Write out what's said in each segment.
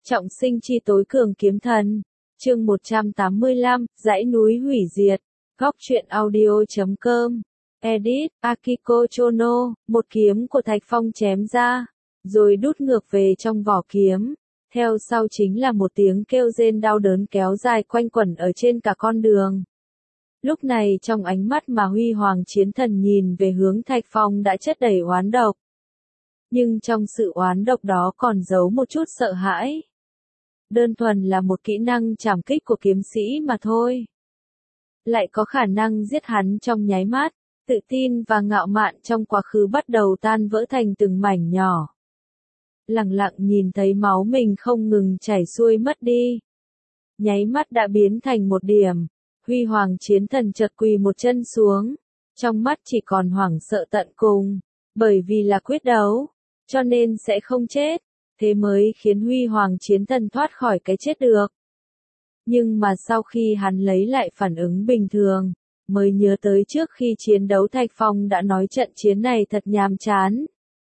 Trọng sinh chi tối cường kiếm thần. Chương 185, dãy núi hủy diệt. Góc truyện audio.com. Edit, Akiko Chono, một kiếm của Thạch Phong chém ra, rồi đút ngược về trong vỏ kiếm. Theo sau chính là một tiếng kêu rên đau đớn kéo dài quanh quẩn ở trên cả con đường. Lúc này trong ánh mắt mà Huy Hoàng Chiến Thần nhìn về hướng Thạch Phong đã chất đầy oán độc. Nhưng trong sự oán độc đó còn giấu một chút sợ hãi. Đơn thuần là một kỹ năng trảm kích của kiếm sĩ mà thôi. Lại có khả năng giết hắn trong nháy mắt, tự tin và ngạo mạn trong quá khứ bắt đầu tan vỡ thành từng mảnh nhỏ. Lặng lặng nhìn thấy máu mình không ngừng chảy xuôi mất đi. Nháy mắt đã biến thành một điểm. Huy Hoàng Chiến Thần chợt quỳ một chân xuống. Trong mắt chỉ còn hoảng sợ tận cùng. Bởi vì là quyết đấu, cho nên sẽ không chết. Thế mới khiến Huy Hoàng Chiến Thần thoát khỏi cái chết được. Nhưng mà sau khi hắn lấy lại phản ứng bình thường, mới nhớ tới trước khi chiến đấu Thạch Phong đã nói trận chiến này thật nhàm chán.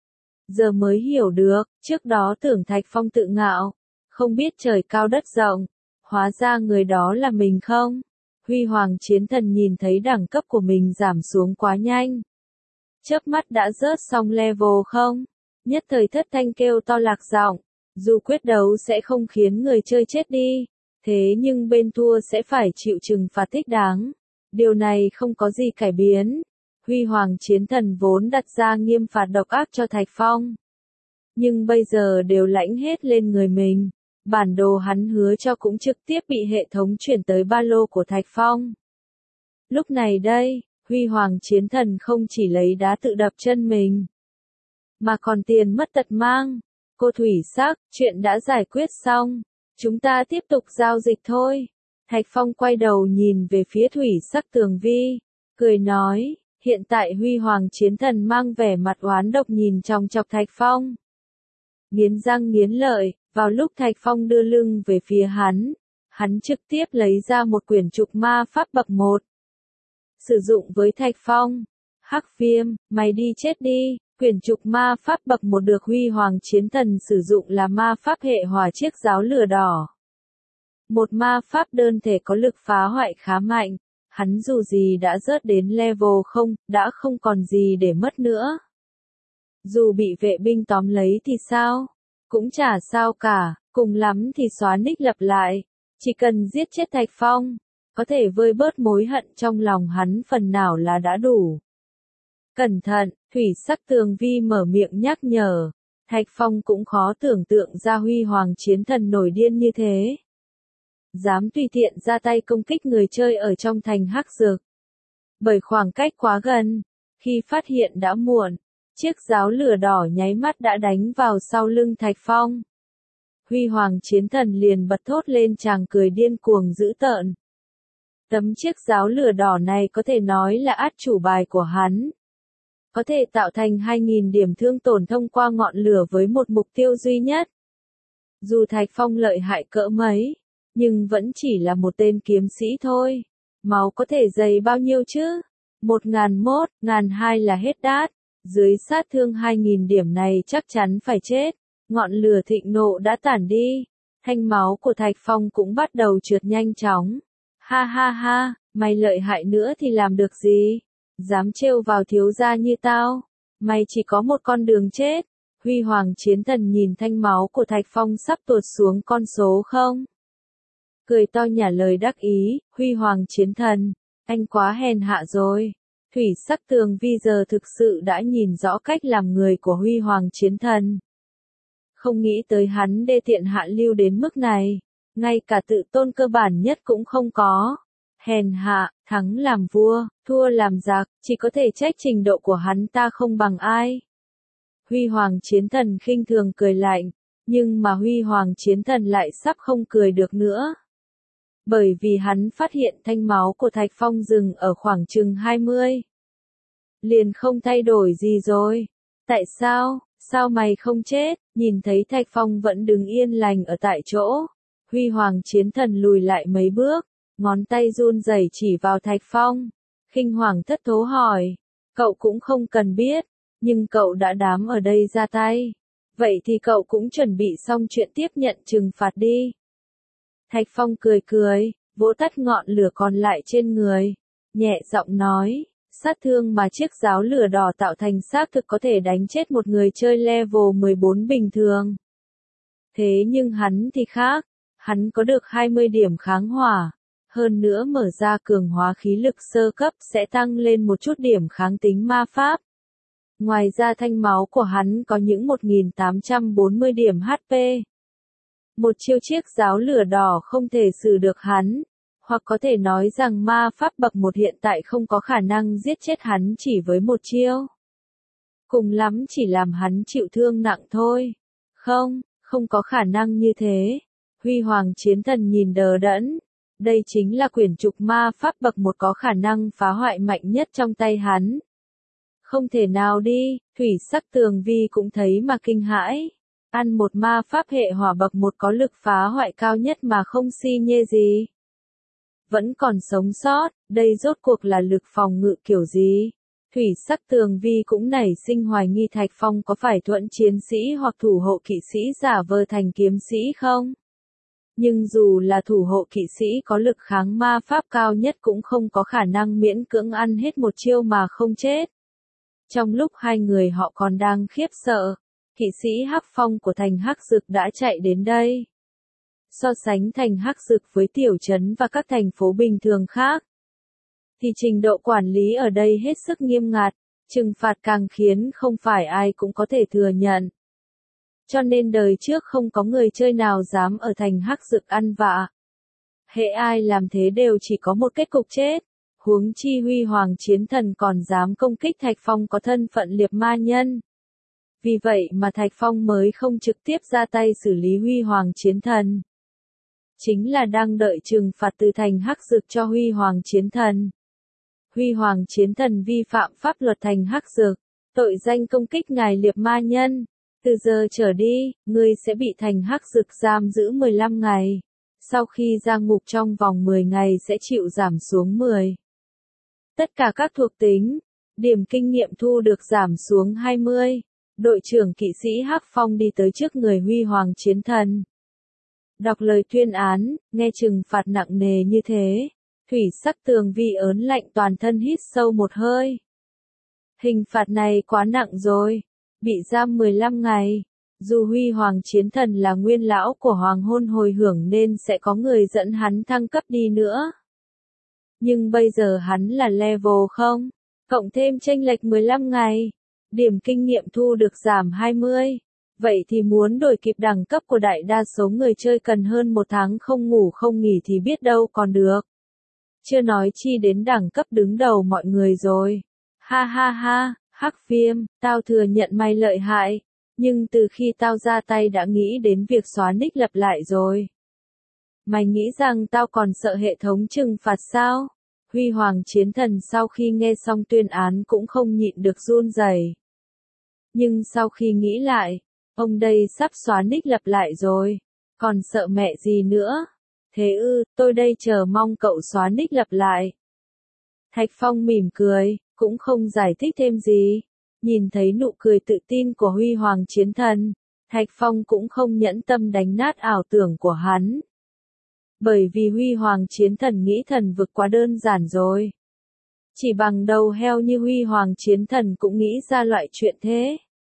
Giờ mới hiểu được, trước đó tưởng Thạch Phong tự ngạo, không biết trời cao đất rộng, hóa ra người đó là mình không? Huy Hoàng Chiến Thần nhìn thấy đẳng cấp của mình giảm xuống quá nhanh. Chớp mắt đã rớt xong level không? Nhất thời thất thanh kêu to lạc giọng, dù quyết đấu sẽ không khiến người chơi chết đi, thế nhưng bên thua sẽ phải chịu trừng phạt thích đáng. Điều này không có gì cải biến. Huy Hoàng Chiến Thần vốn đặt ra nghiêm phạt độc ác cho Thạch Phong. Nhưng bây giờ đều lãnh hết lên người mình. Bản đồ hắn hứa cho cũng trực tiếp bị hệ thống chuyển tới ba lô của Thạch Phong. Lúc này đây, Huy Hoàng Chiến Thần không chỉ lấy đá tự đập chân mình, mà còn tiền mất tật mang. Cô Thủy Sắc, chuyện đã giải quyết xong. Chúng ta tiếp tục giao dịch thôi. Thạch Phong quay đầu nhìn về phía Thủy Sắc Tường Vi, cười nói, hiện tại Huy Hoàng Chiến Thần mang vẻ mặt oán độc nhìn chòng chọc Thạch Phong. Nghiến răng nghiến lợi, vào lúc Thạch Phong đưa lưng về phía hắn trực tiếp lấy ra một quyển trục ma pháp bậc 1. Sử dụng với Thạch Phong. Hắc Viêm, mày đi chết đi. Quyển trục ma pháp bậc 1 được Huy Hoàng Chiến Thần sử dụng là ma pháp hệ hỏa chiếc giáo lửa đỏ. Một ma pháp đơn thể có lực phá hoại khá mạnh, hắn dù gì đã rớt đến level 0, đã không còn gì để mất nữa. Dù bị vệ binh tóm lấy thì sao? Cũng chả sao cả, cùng lắm thì xóa nick lập lại. Chỉ cần giết chết Thạch Phong, có thể vơi bớt mối hận trong lòng hắn phần nào là đã đủ. Cẩn thận, Thủy Sắc Tường Vi mở miệng nhắc nhở. Thạch Phong cũng khó tưởng tượng ra Huy Hoàng Chiến Thần nổi điên như thế. Dám tùy tiện ra tay công kích người chơi ở trong thành Hắc Dược. Bởi khoảng cách quá gần, khi phát hiện đã muộn, chiếc giáo lửa đỏ nháy mắt đã đánh vào sau lưng Thạch Phong. Huy Hoàng Chiến Thần liền bật thốt lên tràng cười điên cuồng dữ tợn. Tấm chiếc giáo lửa đỏ này có thể nói là át chủ bài của hắn. Có thể tạo thành 2.000 điểm thương tổn thông qua ngọn lửa với một mục tiêu duy nhất. Dù Thạch Phong lợi hại cỡ mấy, nhưng vẫn chỉ là một tên kiếm sĩ thôi. Máu có thể dày bao nhiêu chứ? 1.001, 1.200 là hết đát. Dưới sát thương 2.000 điểm này chắc chắn phải chết. Ngọn lửa thịnh nộ đã tản đi. Thanh máu của Thạch Phong cũng bắt đầu trượt nhanh chóng. Ha ha ha, mày lợi hại nữa thì làm được gì? Dám trêu vào thiếu gia như tao, mày chỉ có một con đường chết. Huy Hoàng Chiến Thần nhìn thanh máu của Thạch Phong sắp tuột xuống con số 0. Cười to nhả lời đắc ý, Huy Hoàng Chiến Thần, anh quá hèn hạ rồi. Thủy Sắc Tường Vi giờ thực sự đã nhìn rõ cách làm người của Huy Hoàng Chiến Thần. Không nghĩ tới hắn đê tiện hạ lưu đến mức này, ngay cả tự tôn cơ bản nhất cũng không có. Hèn hạ, thắng làm vua, thua làm giặc, chỉ có thể trách trình độ của hắn ta không bằng ai. Huy Hoàng Chiến Thần khinh thường cười lạnh, nhưng mà Huy Hoàng Chiến Thần lại sắp không cười được nữa. Bởi vì hắn phát hiện thanh máu của Thạch Phong dừng ở khoảng chừng 20. Liền không thay đổi gì rồi. Tại sao? Sao mày không chết? Nhìn thấy Thạch Phong vẫn đứng yên lành ở tại chỗ. Huy Hoàng Chiến Thần lùi lại mấy bước. Ngón tay run rẩy chỉ vào Thạch Phong. Khinh hoàng thất thố hỏi. Cậu cũng không cần biết. Nhưng cậu đã dám ở đây ra tay. Vậy thì cậu cũng chuẩn bị xong chuyện tiếp nhận trừng phạt đi. Thạch Phong cười cười, vỗ tắt ngọn lửa còn lại trên người, nhẹ giọng nói, sát thương mà chiếc giáo lửa đỏ tạo thành xác thực có thể đánh chết một người chơi level 14 bình thường. Thế nhưng hắn thì khác, hắn có được 20 điểm kháng hỏa, hơn nữa mở ra cường hóa khí lực sơ cấp sẽ tăng lên một chút điểm kháng tính ma pháp. Ngoài ra thanh máu của hắn có những 1840 điểm HP. Một chiêu chiếc giáo lửa đỏ không thể xử được hắn, hoặc có thể nói rằng ma pháp bậc 1 hiện tại không có khả năng giết chết hắn chỉ với một chiêu. Cùng lắm chỉ làm hắn chịu thương nặng thôi. Không có khả năng như thế. Huy Hoàng Chiến Thần nhìn đờ đẫn. Đây chính là quyển trục ma pháp bậc 1 có khả năng phá hoại mạnh nhất trong tay hắn. Không thể nào đi, Thủy Sắc Tường Vi cũng thấy mà kinh hãi. Ăn một ma pháp hệ hỏa bậc 1 có lực phá hoại cao nhất mà không si nhê gì. Vẫn còn sống sót, đây rốt cuộc là lực phòng ngự kiểu gì? Thủy Sắc Tường Vi cũng nảy sinh hoài nghi Thạch Phong có phải thuẫn chiến sĩ hoặc thủ hộ kỵ sĩ giả vờ thành kiếm sĩ không? Nhưng dù là thủ hộ kỵ sĩ có lực kháng ma pháp cao nhất cũng không có khả năng miễn cưỡng ăn hết một chiêu mà không chết. Trong lúc hai người họ còn đang khiếp sợ, kỵ sĩ Hắc Phong của thành Hắc Dực đã chạy đến đây. So sánh thành Hắc Dực với tiểu trấn và các thành phố bình thường khác, thì trình độ quản lý ở đây hết sức nghiêm ngặt, trừng phạt càng khiến không phải ai cũng có thể thừa nhận. Cho nên đời trước không có người chơi nào dám ở thành Hắc Dực ăn vạ. Hễ ai làm thế đều chỉ có một kết cục chết. Huống chi Huy Hoàng Chiến Thần còn dám công kích Thạch Phong có thân phận liệp ma nhân. Vì vậy mà Thạch Phong mới không trực tiếp ra tay xử lý Huy Hoàng Chiến Thần. Chính là đang đợi trừng phạt từ thành Hắc Dực cho Huy Hoàng Chiến Thần. Huy Hoàng Chiến Thần vi phạm pháp luật thành Hắc Dực, tội danh công kích ngài liệp ma nhân. Từ giờ trở đi, ngươi sẽ bị thành Hắc Dực giam giữ 15 ngày. Sau khi ra ngục trong vòng 10 ngày sẽ chịu giảm xuống 10. Tất cả các thuộc tính, điểm kinh nghiệm thu được giảm xuống 20. Đội trưởng kỵ sĩ Hắc Phong đi tới trước người Huy Hoàng Chiến Thần. Đọc lời tuyên án, nghe trừng phạt nặng nề như thế. Thủy Sắc Tường Vi ớn lạnh toàn thân hít sâu một hơi. Hình phạt này quá nặng rồi. Bị giam 15 ngày. Dù Huy Hoàng Chiến Thần là nguyên lão của Hoàng Hôn Hồi Hưởng nên sẽ có người dẫn hắn thăng cấp đi nữa. Nhưng bây giờ hắn là level 0, cộng thêm chênh lệch 15 ngày. Điểm kinh nghiệm thu được giảm 20. Vậy thì muốn đổi kịp đẳng cấp của đại đa số người chơi cần hơn 1 tháng không ngủ không nghỉ thì biết đâu còn được. Chưa nói chi đến đẳng cấp đứng đầu mọi người rồi. Ha ha ha, Hắc Viêm, tao thừa nhận mày lợi hại. Nhưng từ khi tao ra tay đã nghĩ đến việc xóa nick lặp lại rồi. Mày nghĩ rằng tao còn sợ hệ thống trừng phạt sao? Huy Hoàng Chiến Thần sau khi nghe xong tuyên án cũng không nhịn được run rẩy. Nhưng sau khi nghĩ lại, ông đây sắp xóa nick lặp lại rồi. Còn sợ mẹ gì nữa? Thế tôi đây chờ mong cậu xóa nick lặp lại. Thạch Phong mỉm cười, cũng không giải thích thêm gì. Nhìn thấy nụ cười tự tin của Huy Hoàng Chiến Thần, Thạch Phong cũng không nhẫn tâm đánh nát ảo tưởng của hắn. Bởi vì Huy Hoàng Chiến Thần nghĩ thần vực quá đơn giản rồi. Chỉ bằng đầu heo như Huy Hoàng Chiến Thần cũng nghĩ ra loại chuyện thế.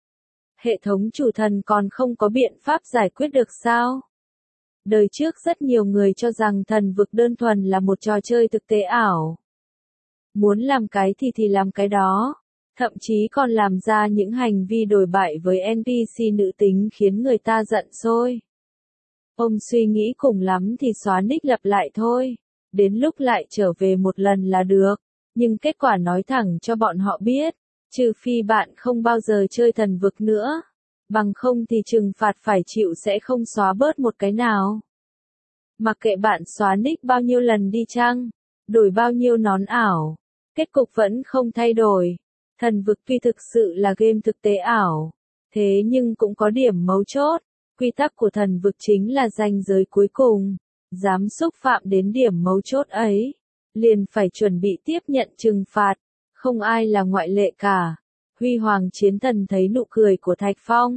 Hệ thống chủ thần còn không có biện pháp giải quyết được sao? Đời trước rất nhiều người cho rằng thần vực đơn thuần là một trò chơi thực tế ảo. Muốn làm cái thì làm cái đó. Thậm chí còn làm ra những hành vi đồi bại với NPC nữ tính khiến người ta giận sôi. Ông suy nghĩ cùng lắm thì xóa nick lặp lại thôi. Đến lúc lại trở về một lần là được. Nhưng kết quả nói thẳng cho bọn họ biết. Trừ phi bạn không bao giờ chơi thần vực nữa. Bằng không thì trừng phạt phải chịu sẽ không xóa bớt một cái nào. Mặc kệ bạn xóa nick bao nhiêu lần đi chăng, đổi bao nhiêu nón ảo, kết cục vẫn không thay đổi. Thần vực tuy thực sự là game thực tế ảo, thế nhưng cũng có điểm mấu chốt. Quy tắc của thần vực chính là ranh giới cuối cùng. Dám xúc phạm đến điểm mấu chốt ấy, liền phải chuẩn bị tiếp nhận trừng phạt. Không ai là ngoại lệ cả. Huy Hoàng Chiến Thần thấy nụ cười của Thạch Phong,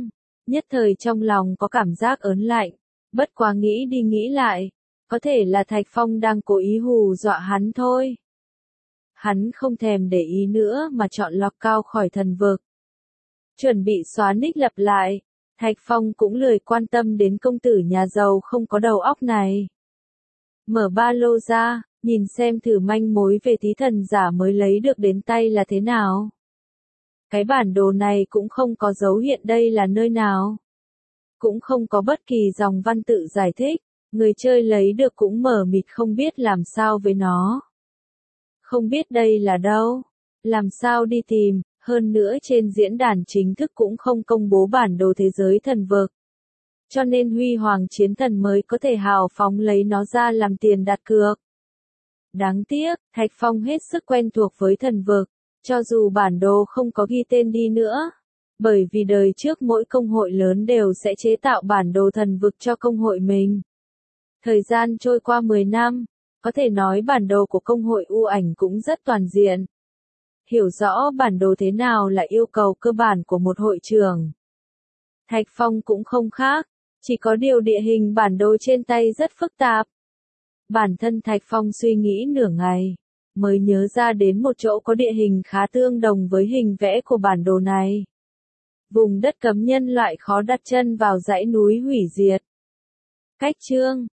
Nhất thời trong lòng có cảm giác ớn lạnh, bất quá nghĩ đi nghĩ lại, có thể là Thạch Phong đang cố ý hù dọa hắn thôi. Hắn không thèm để ý nữa mà chọn lọc cao khỏi thần vực. Chuẩn bị xóa nick lặp lại, Thạch Phong cũng lười quan tâm đến công tử nhà giàu không có đầu óc này. Mở ba lô ra, nhìn xem thử manh mối về tí thần giả mới lấy được đến tay là thế nào. Cái bản đồ này cũng không có dấu hiện đây là nơi nào. Cũng không có bất kỳ dòng văn tự giải thích, người chơi lấy được cũng mờ mịt không biết làm sao với nó. Không biết đây là đâu, làm sao đi tìm, hơn nữa trên diễn đàn chính thức cũng không công bố bản đồ thế giới thần vực. Cho nên Huy Hoàng Chiến Thần mới có thể hào phóng lấy nó ra làm tiền đặt cược. Đáng tiếc, Thạch Phong hết sức quen thuộc với thần vực, cho dù bản đồ không có ghi tên đi nữa. Bởi vì đời trước mỗi công hội lớn đều sẽ chế tạo bản đồ thần vực cho công hội mình. Thời gian trôi qua 10 năm, có thể nói bản đồ của công hội U Ảnh cũng rất toàn diện. Hiểu rõ bản đồ thế nào là yêu cầu cơ bản của một hội trưởng. Thạch Phong cũng không khác, chỉ có điều địa hình bản đồ trên tay rất phức tạp. Bản thân Thạch Phong suy nghĩ nửa ngày, mới nhớ ra đến một chỗ có địa hình khá tương đồng với hình vẽ của bản đồ này. Vùng đất cấm nhân loại khó đặt chân vào dãy núi hủy diệt. Cách chương